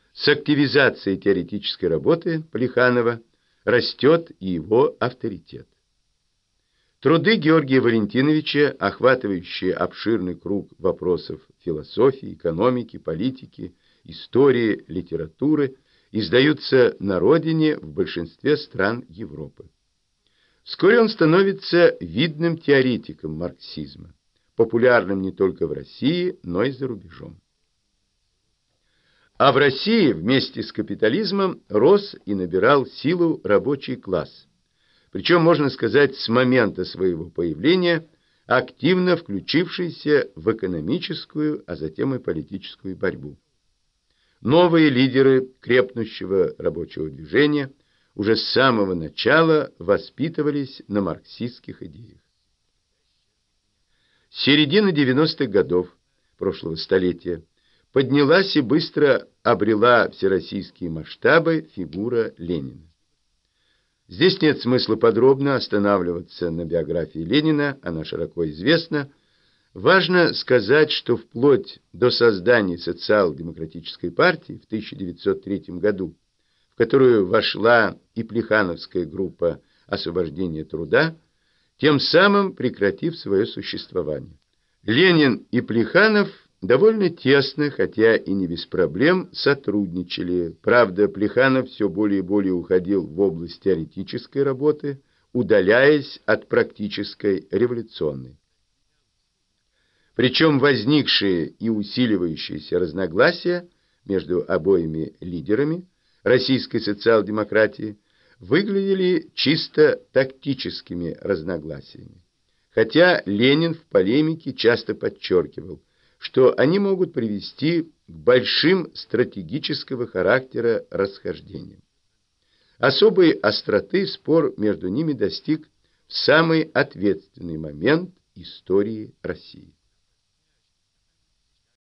С активизацией теоретической работы Плеханова растет и его авторитет. Труды Георгия Валентиновича, охватывающие обширный круг вопросов философии, экономики, политики, истории, литературы, издаются на родине в большинстве стран Европы. Вскоре он становится видным теоретиком марксизма, популярным не только в России, но и за рубежом. А в России вместе с капитализмом рос и набирал силу рабочий класс, причем, можно сказать, с момента своего появления активно включившийся в экономическую, а затем и политическую борьбу. Новые лидеры крепнущего рабочего движения уже с самого начала воспитывались на марксистских идеях. С середины 90-х годов прошлого столетия поднялась и быстро обрела всероссийские масштабы фигура Ленина. Здесь нет смысла подробно останавливаться на биографии Ленина, она широко известна. Важно сказать, что вплоть до создания социал-демократической партии в 1903 году, в которую вошла и плехановская группа освобождения труда, тем самым прекратив свое существование. Ленин и Плеханов довольно тесно, хотя и не без проблем, сотрудничали. Правда, Плеханов все более и более уходил в область теоретической работы, удаляясь от практической революционной. Причем возникшие и усиливающиеся разногласия между обоими лидерами российской социал-демократии выглядели чисто тактическими разногласиями. Хотя Ленин в полемике часто подчеркивал, что они могут привести к большим стратегического характера расхождениям. Особой остроты спор между ними достиг в самый ответственный момент истории России.